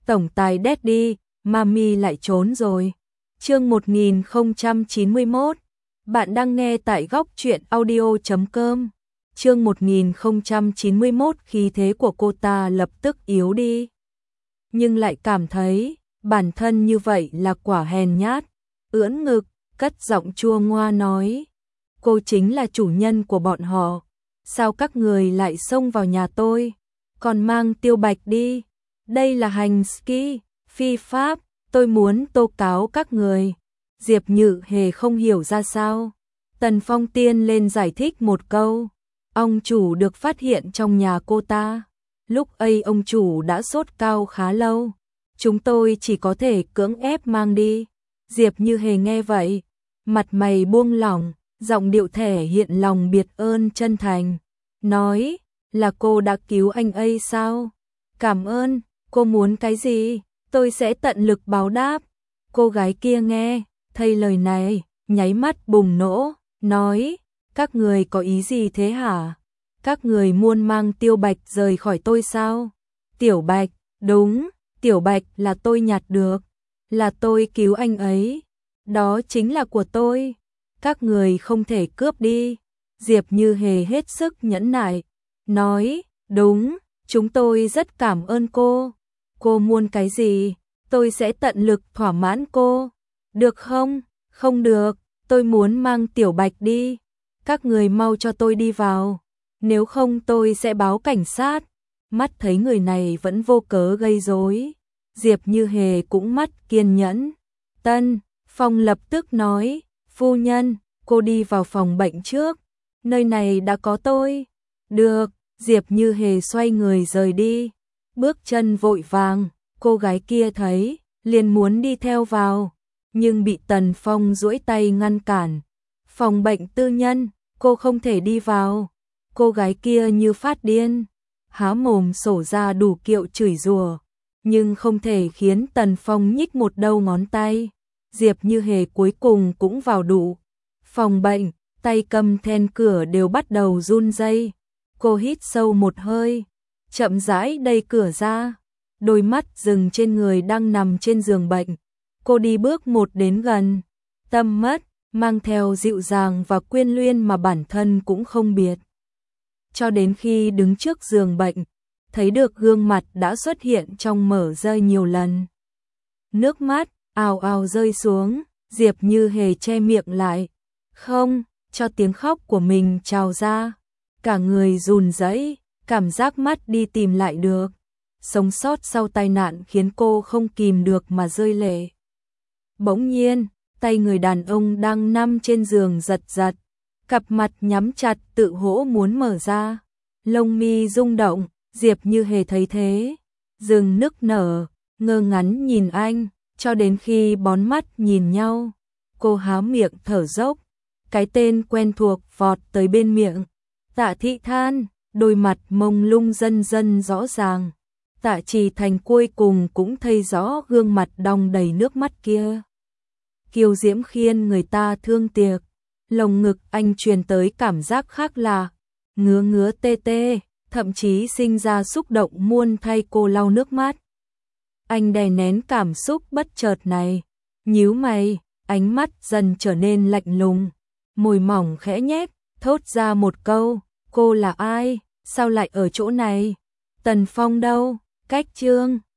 tổng tài Daddy, Mami lại trốn rồi. Chương 1091. Bạn đang nghe tại góc truyện audio.com. Chương 1091, khí thế của cô ta lập tức yếu đi. Nhưng lại cảm thấy bản thân như vậy là quả hèn nhát, ưỡn ngực, cất giọng chua ngoa nói: "Cô chính là chủ nhân của bọn họ, sao các người lại xông vào nhà tôi, còn mang Tiêu Bạch đi? Đây là hành ski, phi pháp, tôi muốn tố cáo các người." Diệp Như Hề không hiểu ra sao. Tần Phong tiên lên giải thích một câu: "Ông chủ được phát hiện trong nhà cô ta. Lúc ấy ông chủ đã sốt cao khá lâu, chúng tôi chỉ có thể cưỡng ép mang đi." Diệp Như Hề nghe vậy, mặt mày buông lỏng, giọng điệu thể hiện lòng biết ơn chân thành, nói: "Là cô đã cứu anh ấy sao? Cảm ơn, cô muốn cái gì, tôi sẽ tận lực báo đáp." Cô gái kia nghe thấy lời này, nháy mắt bùng nổ, nói: "Các người có ý gì thế hả? Các người muốn mang Tiêu Bạch rời khỏi tôi sao?" "Tiểu Bạch, đúng, Tiểu Bạch là tôi nhặt được, là tôi cứu anh ấy, đó chính là của tôi, các người không thể cướp đi." Diệp Như Hề hết sức nhẫn nại, nói: "Đúng, chúng tôi rất cảm ơn cô. Cô muốn cái gì, tôi sẽ tận lực thỏa mãn cô. Được không?" "Không được, tôi muốn mang Tiểu Bạch đi. Các người mau cho tôi đi vào, nếu không tôi sẽ báo cảnh sát." Mắt thấy người này vẫn vô cớ gây rối, Diệp Như Hề cũng mất kiên nhẫn. Tân Phong lập tức nói: "Phu nhân, cô đi vào phòng bệnh trước, nơi này đã có tôi." "Được." Diệp Như Hề xoay người rời đi, bước chân vội vàng. Cô gái kia thấy, liền muốn đi theo vào, nhưng bị Tần Phong duỗi tay ngăn cản. "Phòng bệnh tư nhân, cô không thể đi vào." Cô gái kia như phát điên, há mồm sổ ra đủ kiểu chửi rủa, nhưng không thể khiến Tần Phong nhích một đầu ngón tay. Diệp Như Hề cuối cùng cũng vào đủ phòng bệnh, tay cầm then cửa đều bắt đầu run rẩy. Cô hít sâu một hơi, chậm rãi đẩy cửa ra, đôi mắt dừng trên người đang nằm trên giường bệnh. Cô đi bước một đến gần, tầm mắt mang theo dịu dàng và quyến luyến mà bản thân cũng không biết. Cho đến khi đứng trước giường bệnh, thấy được gương mặt đã xuất hiện trong mở rơi nhiều lần. Nước mắt ào ào rơi xuống, Diệp Như Hề che miệng lại, không cho tiếng khóc của mình trào ra. Cả người run rẩy, cảm giác mất đi tìm lại được. Sống sót sau tai nạn khiến cô không kìm được mà rơi lệ. Bỗng nhiên, tay người đàn ông đang nằm trên giường giật giật, cặp mặt nhắm chặt tự hỗ muốn mở ra. Lông mi rung động, Diệp Như Hề thấy thế, dừng nức nở, ngơ ngắn nhìn anh, cho đến khi bón mắt nhìn nhau. Cô há miệng thở dốc, cái tên quen thuộc vọt tới bên miệng. Tạ Thị Than, đôi mặt mông lung dần dần rõ ràng. Tạ Trì Thành cuối cùng cũng thấy rõ gương mặt đong đầy nước mắt kia. Kiều diễm khiến người ta thương tiếc. Lồng ngực anh truyền tới cảm giác khác lạ, ngứa ngứa tê tê, thậm chí sinh ra xúc động muốn thay cô lau nước mắt. Anh đè nén cảm xúc bất chợt này, nhíu mày, ánh mắt dần trở nên lạnh lùng, môi mỏng khẽ nhếch, thốt ra một câu: "Cô là ai? Sao lại ở chỗ này? Tần Phong đâu?" Cách chương